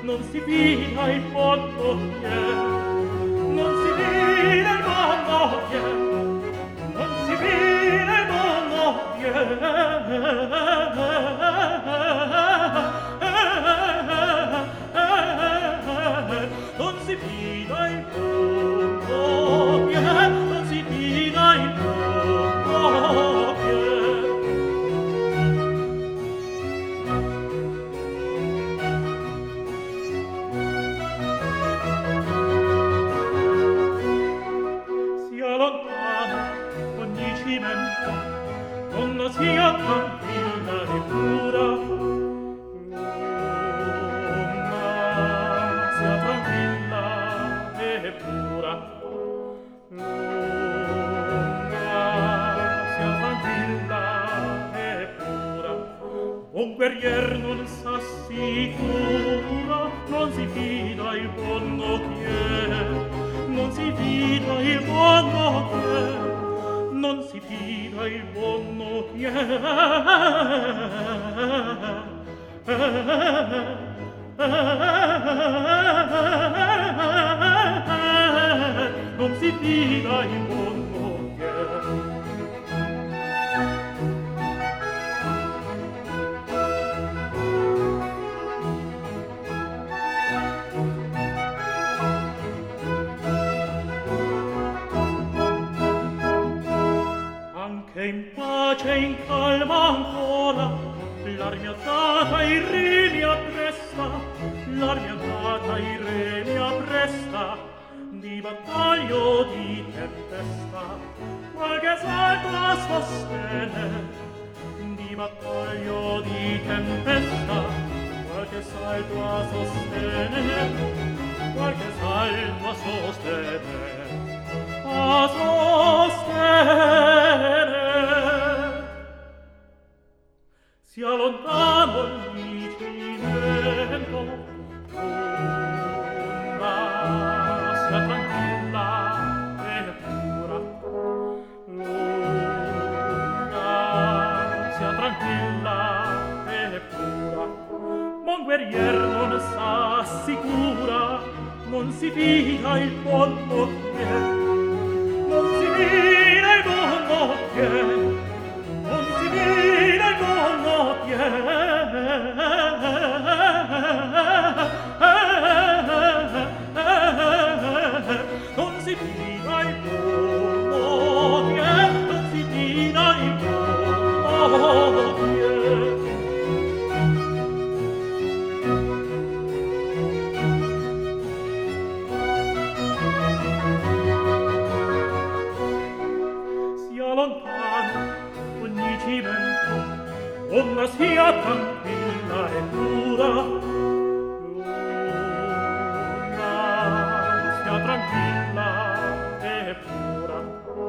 non si vida il mondo che non si vida il mondo che non si vida il mondo non si vida il mondo che non si vida il mondo che non sia tranquilla e pura luna sia tranquilla e pura luna sia tranquilla e pura buon guerrier non s'assicura non si fida il buon occhier non si fida il buon occhier non si fida il buon occhier non si fida il buon occhier anche in pace e in calma ancora l'armia data il re mi appresta l'armia data il re mi appresta di battaglio di tempesta qualche salto a sostene di battaglio di tempesta qualche salto a sostene qualche salto a sostene a sostene sia lontano il cimento luna sia tranquilla e pura luna sia tranquilla e pura buon guerrier non s'assicura non si fida il buon occhier non si vide il buon occhier non si vide il buon occhier non si vida il buon occhier non si vida il buon occhier lontano ogni cimento onda sia tranquilla e pura luna sia tranquilla e pura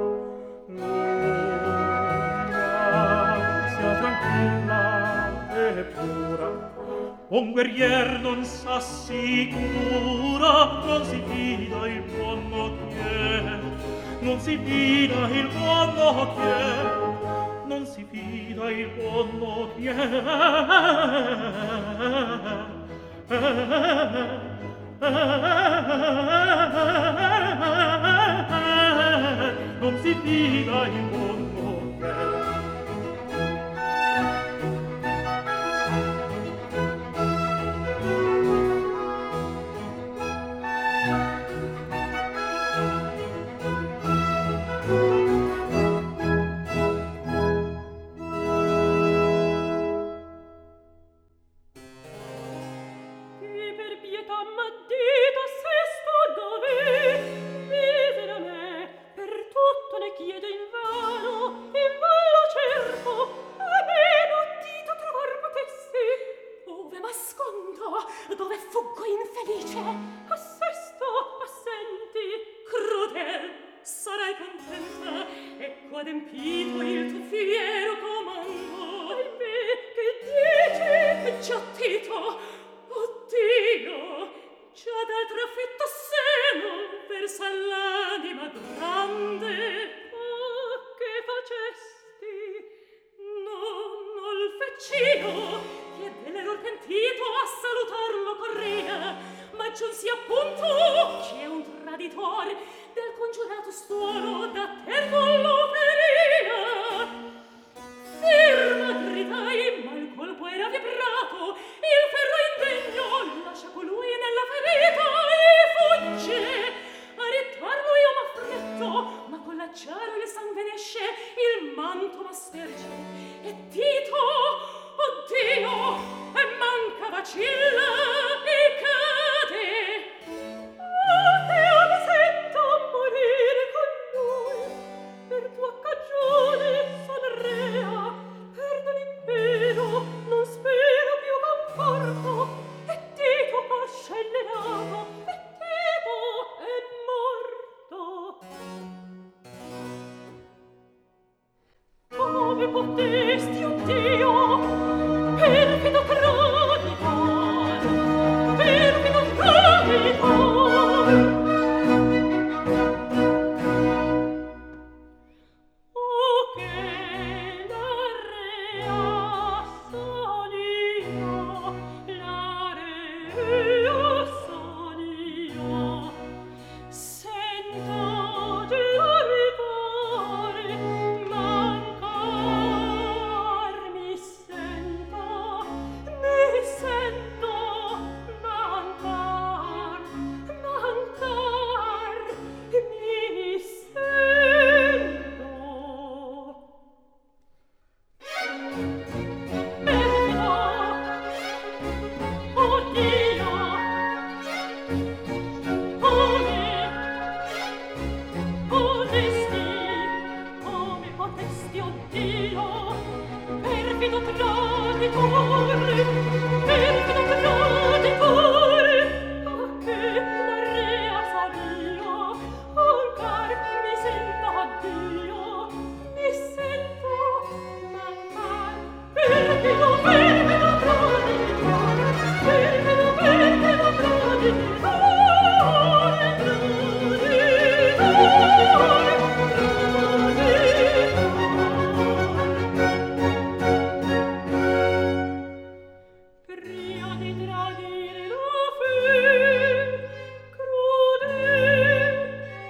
luna sia tranquilla e pura buon guerrier non s'assicura non si fida il buon occhier non si fida il buon occhier non si fida il buon occhier non si fida il buon occhier adempito il tuo fiero comando. Ahimè, che dici? Che ci attito? Oddio, già dal trafitto seno versa l'anima grande. Oh, che facesti? No, non il feccino, che dell'error pentito a salutarlo correndo. Andrea, ma giunsi appunto che un traditore del congiurato suolo da te con l'operia. Ferma, gridai, ma il colpo era vibrato, il ferro indegno lascia colui nella ferita e fugge. A ritarlo io m'affretto, ma con l'acciaro il sangue ne esce, il manto m'asperge. E Tito, oddio, e manca, vacilla e cade. Io mi sento morire con lui, per tua cagione son rea, perdo l'impero, non spero più conforto, e Tito par scelerato, e Tito è morto. Come potesti, oh Dio, perfido traditor, perfido traditor. O che la rea son io, la rea son io, sento di arrivare, mancar mi sento, mancar mi sento. Perfido, oh Dio, come potesti, oh Dio, perfido traditore, perfido traditore, a che la rea son io, mancar mi sento, addio, mi sento mancar, perfido traditore, perfido traditore. Pria di tradire la fe, crude,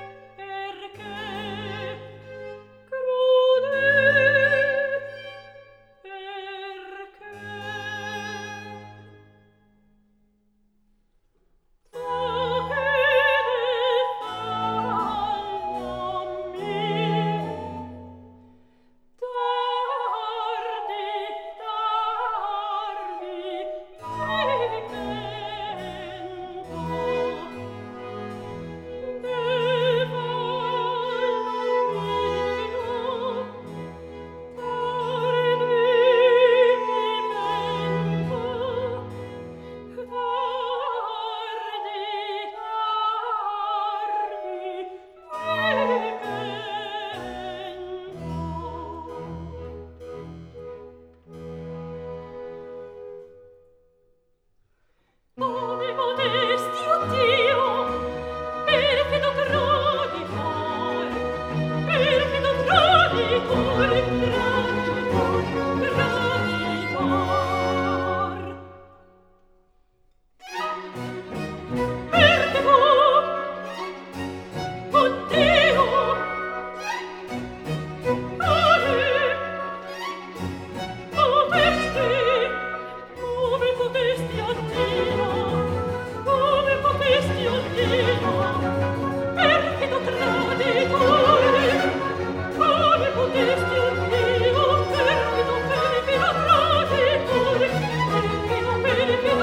perché, Come potesti, oh Dio, perfido traditor, perfido traditor, perfido, oh Dio, come potesti, oh Dio, come potesti, oh Dio, perfido traditore, come potesti, oh Dio, perfido traditore, perfido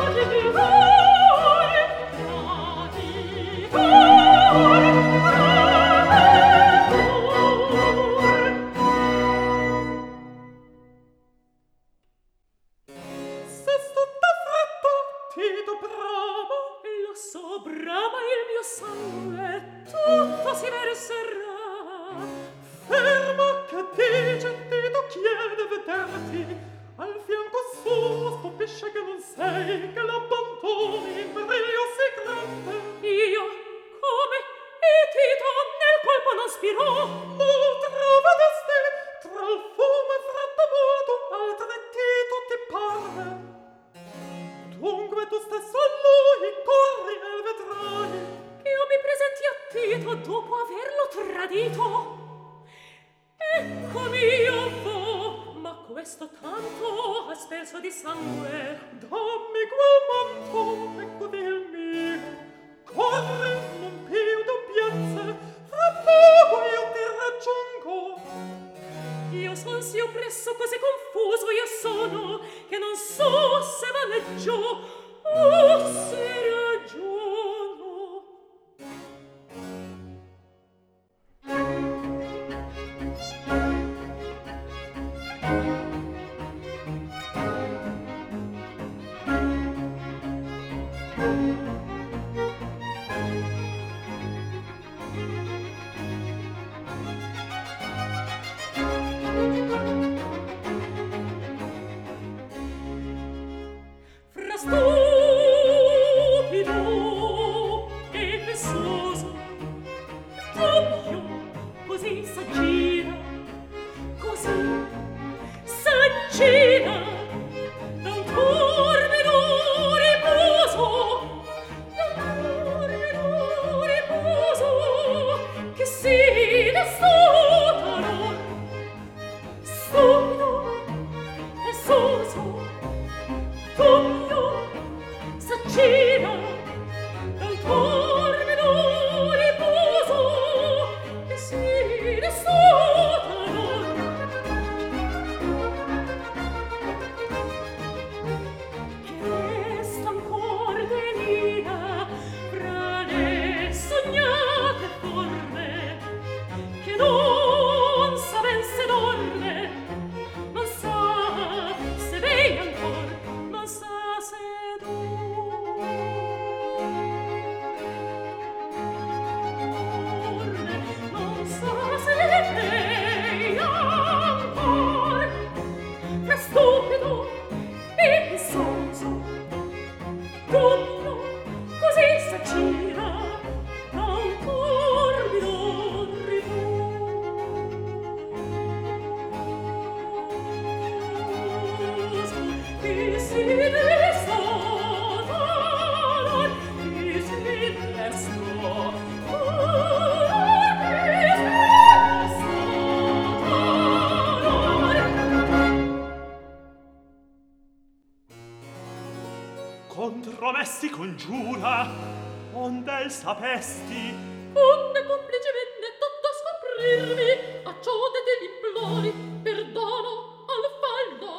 Tito bravo, lo so, brava il mio sangue, tutto si verserà. Ferma, che dice Tito, chiede vederti, al fianco suo stupisce che non sei, che l'abbandoni in brio si grande. Io, come? E Tito nel colpo non spirò? Oh, trovedesti, tra il fumo e freddo modo, altri Tito ti parve. Dunque dove tu stesso a lui corri e vedrai che io mi presenti a Tito dopo averlo tradito. Eccomi io vo, ma questo tanto asperso di sangue. Dammi quel manto, ecco il mio. Corri, non più dubbiezze, fra poco io ti raggiungo. Io son sì oppresso, così confuso io sono, che non so se vaneggio o se ragiono. Fra stupido e pensoso, doppio così s'aggira, così s'aggira da un torbido riposo, da un torbido riposo che si destotano, stupido e soso, doppio s'aggira da un torbido riposo che si destotano. Che resta ancor delia fra le sognate forme, che non sa ben se dorme, non sa se veglia ancor, non sa se dorme, non sa se veglia ancor. Fra stupido e pensoso, doppio così s'aggira da un torbido riposo che si destotano, che si destotano, che si destotano. Contromessi congiura, onde il sapesti, Onde complice venne tutto a scoprirmi, acciò de te l'implori, perdono al fallo.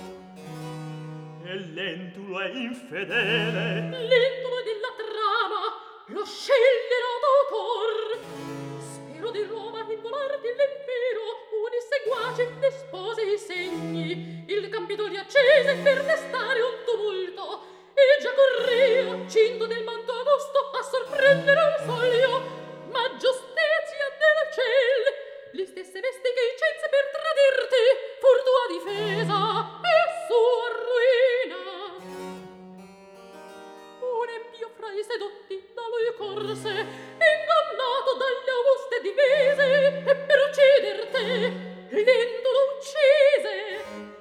e lentulo e infedele, L'intolo della trama lo sceglierò d'autor. Spero di Roma involarti l'impero, uni seguaci despose i segni, il Campidoglio accese per destare un tumulto, e già corria, cinto del manto agosto, a sorprendere il foglio. Ma giustizia del ciel, le stesse vesti che i cense per tradirti, fur tua difesa e sua ruina. Un empio fra i sedotti da lui corse, ingannato dalle auguste divise, e per uccider te lento lo uccise.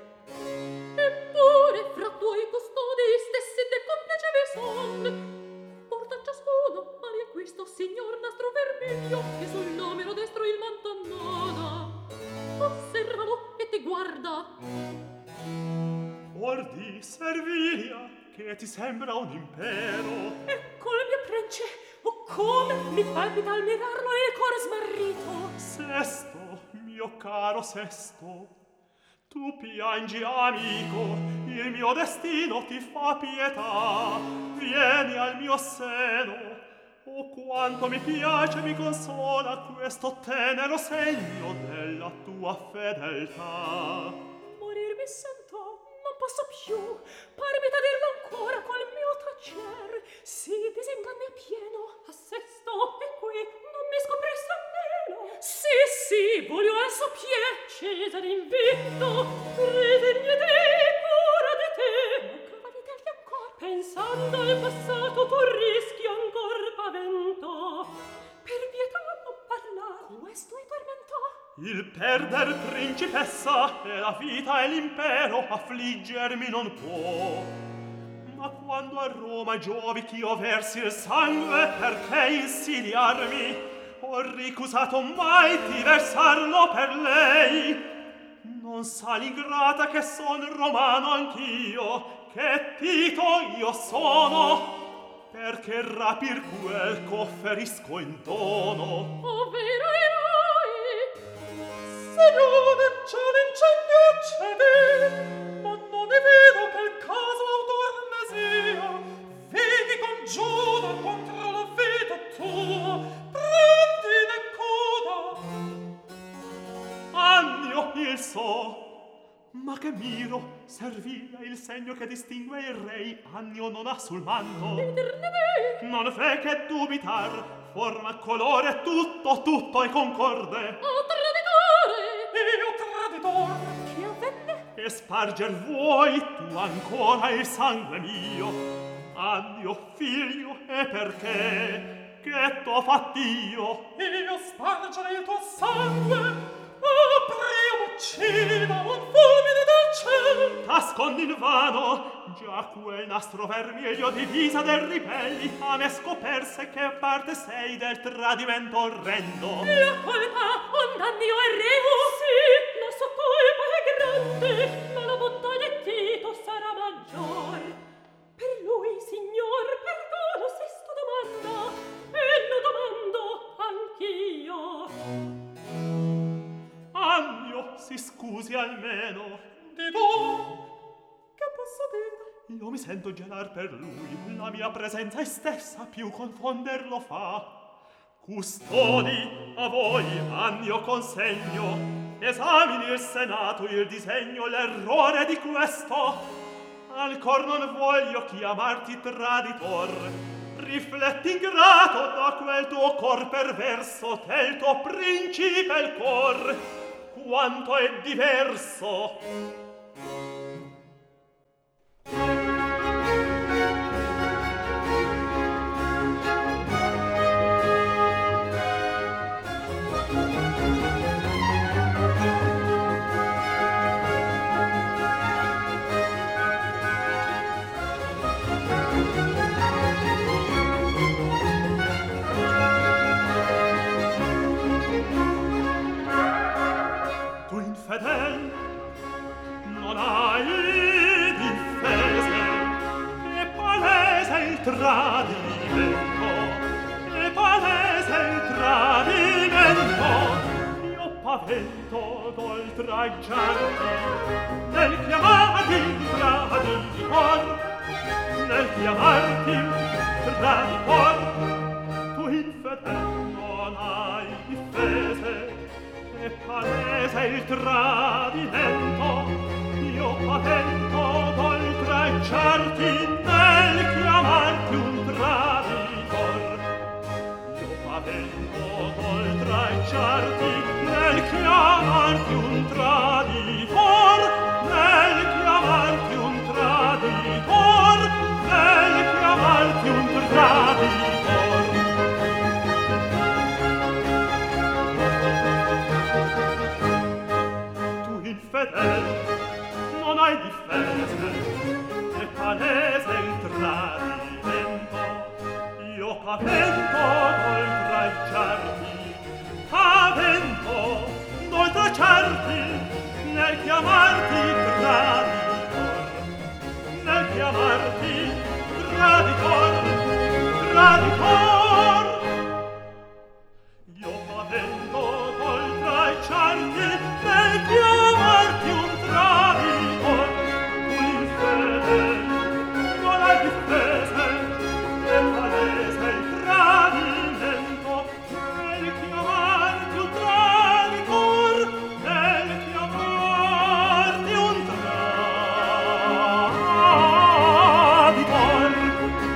Eppure fra tuoi custodi stessi te compiacevi son. Porta ciascuno a riacquisto signor nastro vermiglio, che sul nomero destro il manto annoda. Osservalo e ti guarda. or di Servilia, che ti sembra un impero. Ecco il mio prence, oh come mi palpita al mirarlo il cor smarrito. Sesto, mio caro Sesto, tu piangi amico, il mio destino ti fa pietà, vieni al mio seno. Oh, quanto mi piace, mi consola questo tenero segno della tua fedeltà. Morir mi sento, non posso più, parmi d'adirlo ancora col mio tacer. Si disinganni appieno, a Sesto, e qui non mi scoprisse almeno. Sì, voglio al suo pie, Cesare invito, predegne te, cura di te, ma cavali degli ancor. Pensando al passato tu rischi ancor pavento, per pietà non parlar, questo è tormento. Il perder principessa e la vita e l'impero affliggermi non può. Ma quando a Roma giovi ch'io versi il sangue, perché insidiarmi? Ho ricusato mai di versarlo per lei. Non sa l'ingrata che son romano anch'io, che Tito io sono, perché rapir quel c'offerisco in dono. Ovvero eroi, Signore, c'è un incendio accede, ma non è vero che il caso autor ne sia. Vedi congiuro contro la vita tua, prendine coda. Annio il so, ma che miro, servile il segno che distingue il re, Annio non ha sul manto. Non fe che dubitar, forma, colore, tutto è concorde. Che avvenne? E sparger vuoi tu ancora il sangue mio, Annio figlio, e perché? Che t'ho fatt'io? Io spargere il tuo sangue, prima uccida un fulmine del cielo. T'ascondi in vano, già quel nastro vermiglio divisa del ripelli a me scoperse che parte sei del tradimento orrendo. La colpa, ond'annio è reo, sì, la sua colpa è grande, ma la bontà di Tito sarà maggior. Per lui, signor, perdono se sto domanda, e lo domando anch'io. Annio, si scusi almeno. Di tu, che posso dire? Io mi sento gelar per lui, la mia presenza è stessa più confonderlo fa. Custodi, a voi, Annio, consegno, esamini il senato il disegno, l'errore di questo. Ancor non voglio chiamarti traditor, rifletti ingrato da quel tuo cor perverso, che il tuo principe il cor, quanto è diverso. Fedel, non hai difese, è palese il tradimento, è palese il tradimento. Io pavento d'oltraggiarti nel chiamarti traditor, nel chiamarti traditor. Tu infedel non hai difese, è palese il tradimento, io pavento d'oltraggiarti nel chiamarti un traditor. Io pavento d'oltraggiarti nel chiamarti un traditor, nel chiamarti un traditor, nel chiamarti un traditor. Fedel, non hai difese, è palese il tradimento. Io pavento d'oltraggiarti nel chiamarti traditor, nel chiamarti traditor, traditor. Io pavento d'oltraggiarti nel chiamarti un traditor. Tu infedel non hai difese, è palese il tradimento, nel chiamarti un traditor, nel chiamarti un traditor.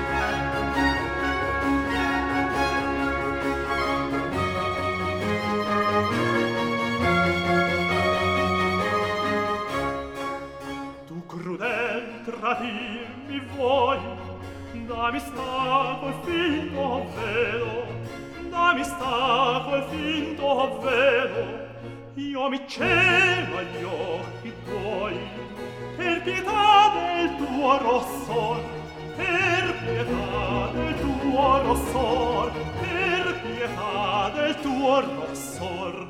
Tradirmi vuoi, dammi sta col finto velo, dammi sta col finto velo. Io mi celo agli occhi tuoi, per pietà del tuo rossor, per pietà del tuo rossor, per pietà del tuo rossor.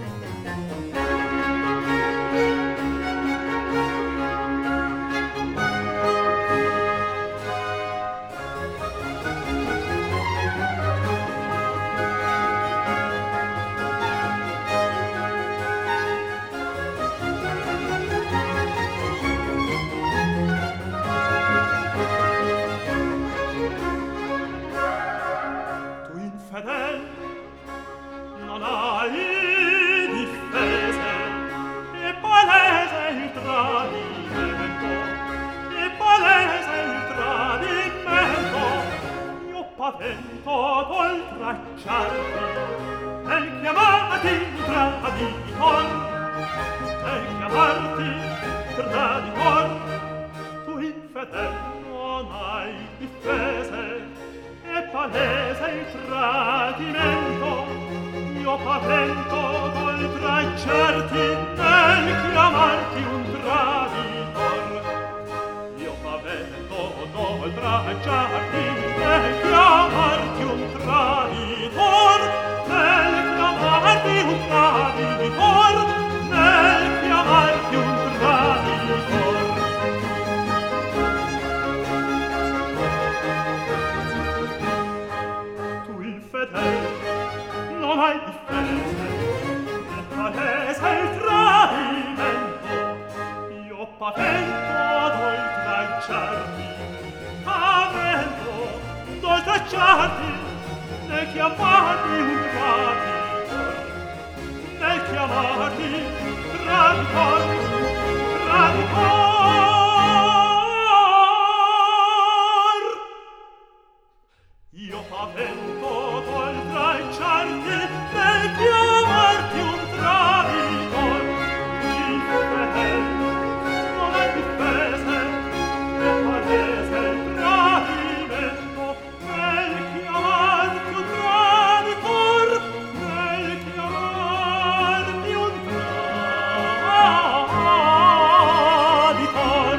Non hai difese, è palese il tradimento, è palese il tradimento. Io pavento d'oltracciarti, nel chiamarti traditor, nel chiamarti traditor. Tu infedel non hai difese, è palese il tradimento. Io pavento d'oltracciarti nel chiamarti un traditor. Io pavento d'oltracciarti nel chiamarti un traditor. Nel chiamarti un traditor. Nel chiamarti un traditor. Tu infedel non hai difese, è palese il tradimento. Io pavento d'oltracciarti, pavento d'oltracciarti, nel chiamarti un traditor, nel chiamarti traditor, traditor. Io pavento d'oltracciarti, nel chiamarti un traditor. Infedel, non hai difese, è palese il tradimento. Nel chiamarti un traditor, nel chiamarti un traditor.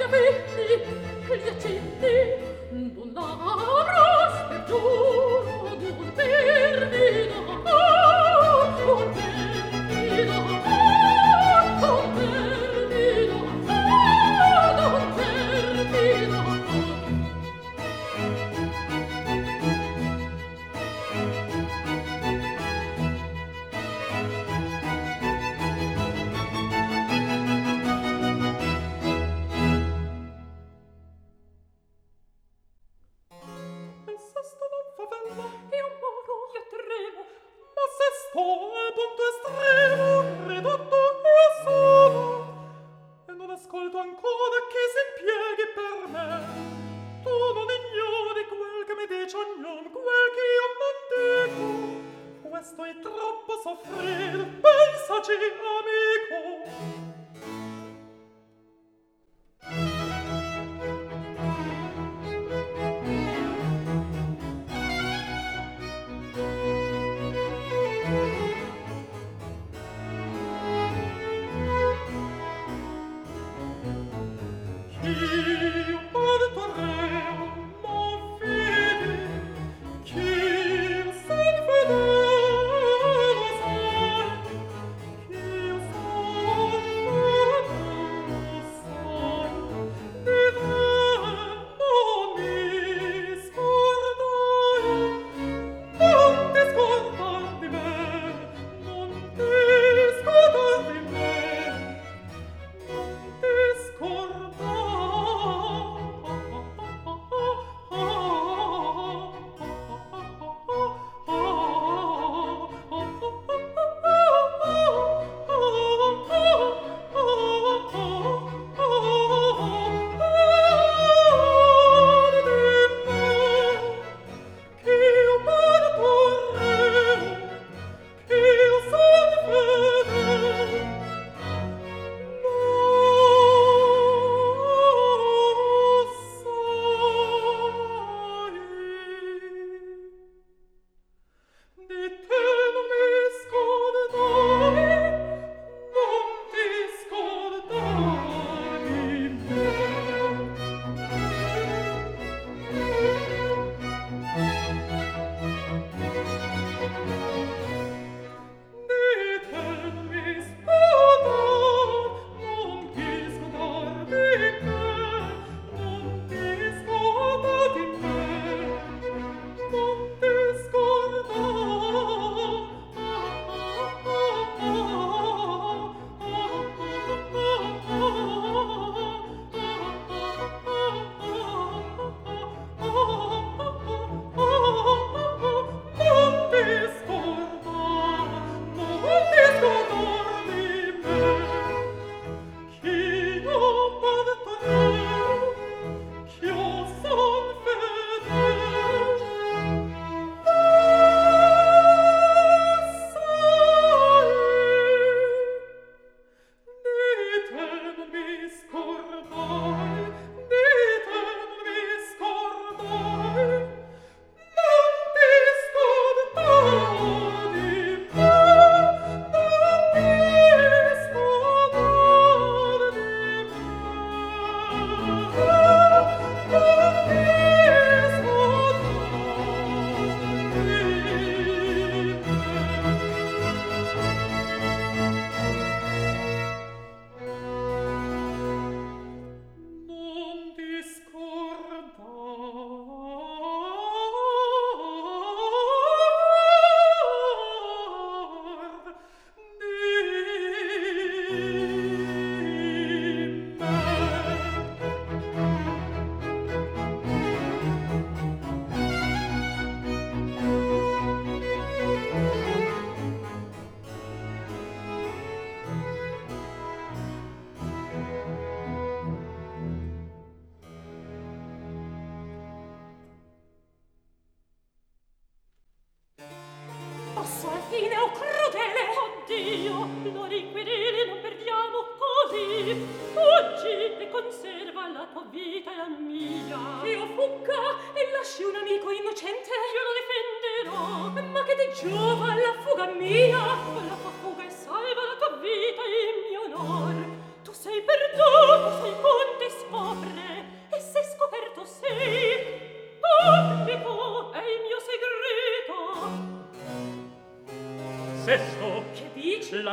Giova la fuga mia, la tua fuga e salva la tua vita e il mio onor. Tu sei perduto, sei conte scopre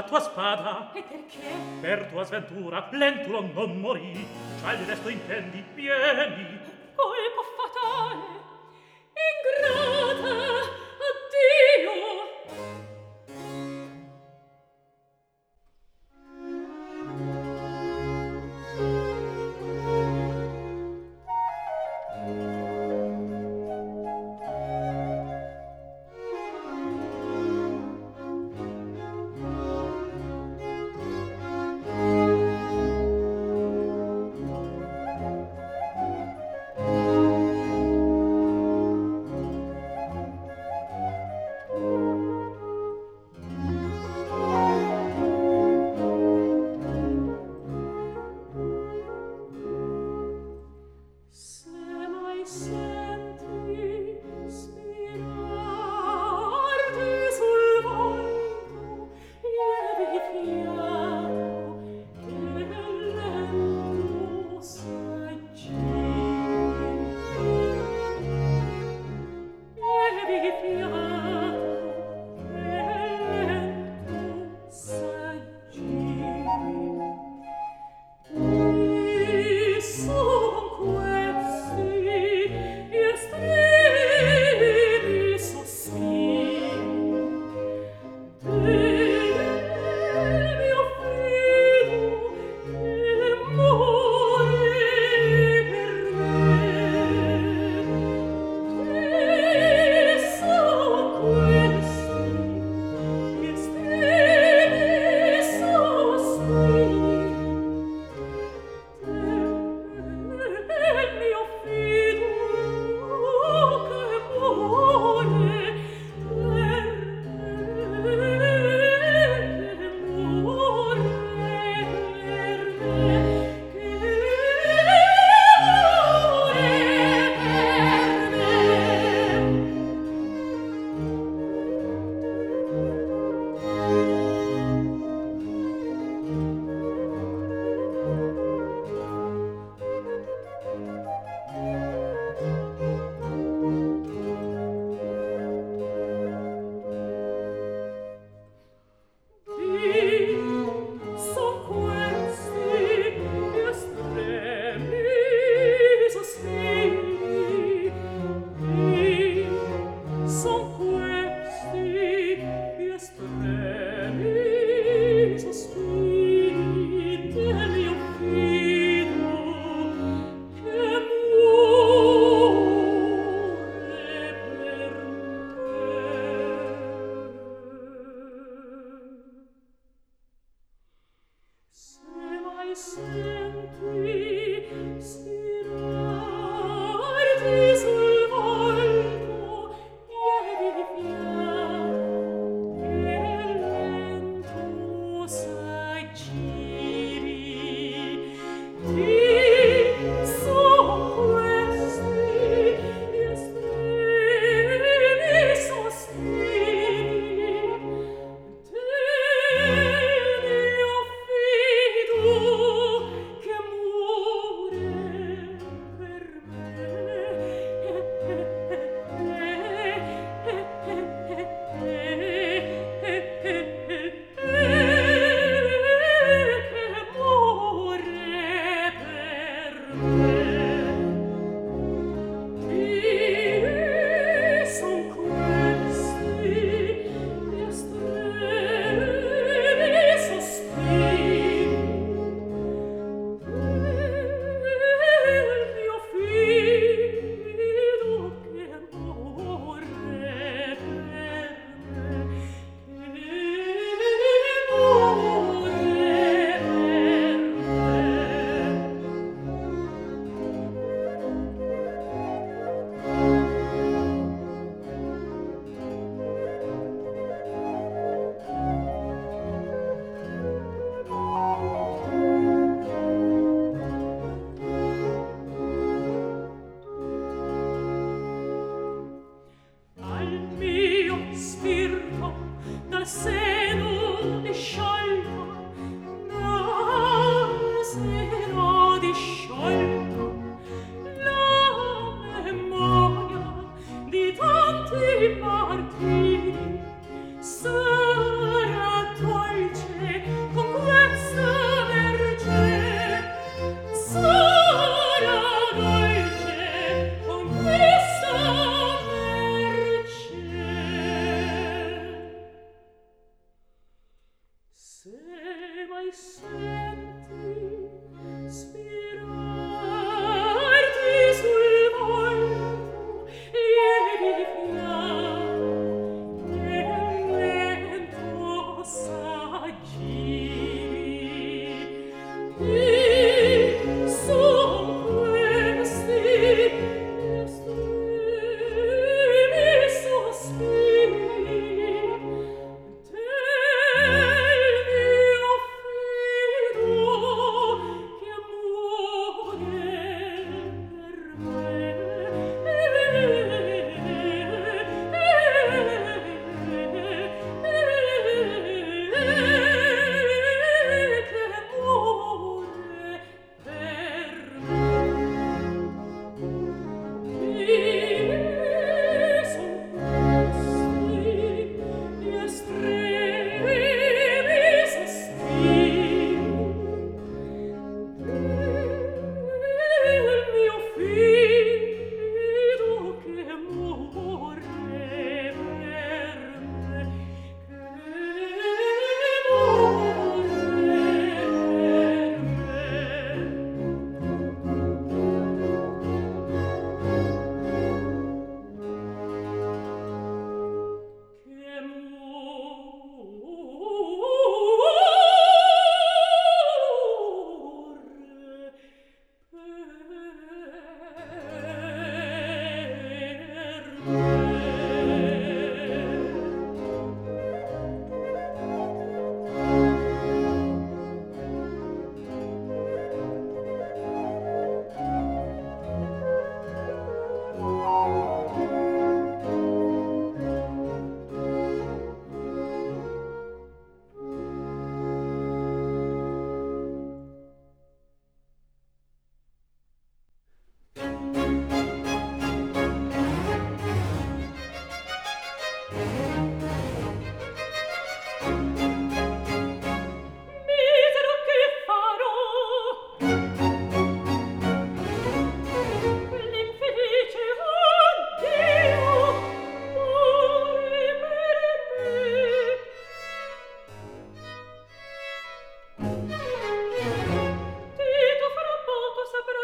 tua spada. E perché? Per tua sventura Lentulo non morì. Già il resto intendi, vieni. Colpo fatale, ingrata, addio.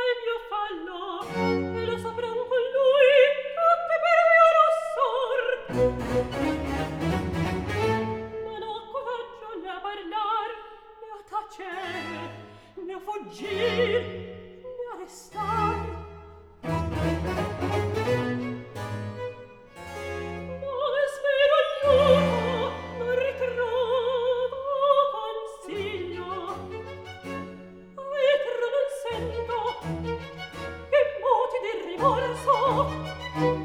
il mio fallo, e lo sapran con lui tutti per mio rossor. Non ho coraggio né a parlar, né a tacere, né a fuggir, né a restar. Non spero aiuto, non ritrovo consiglio, altro non sento che moti di rimorso.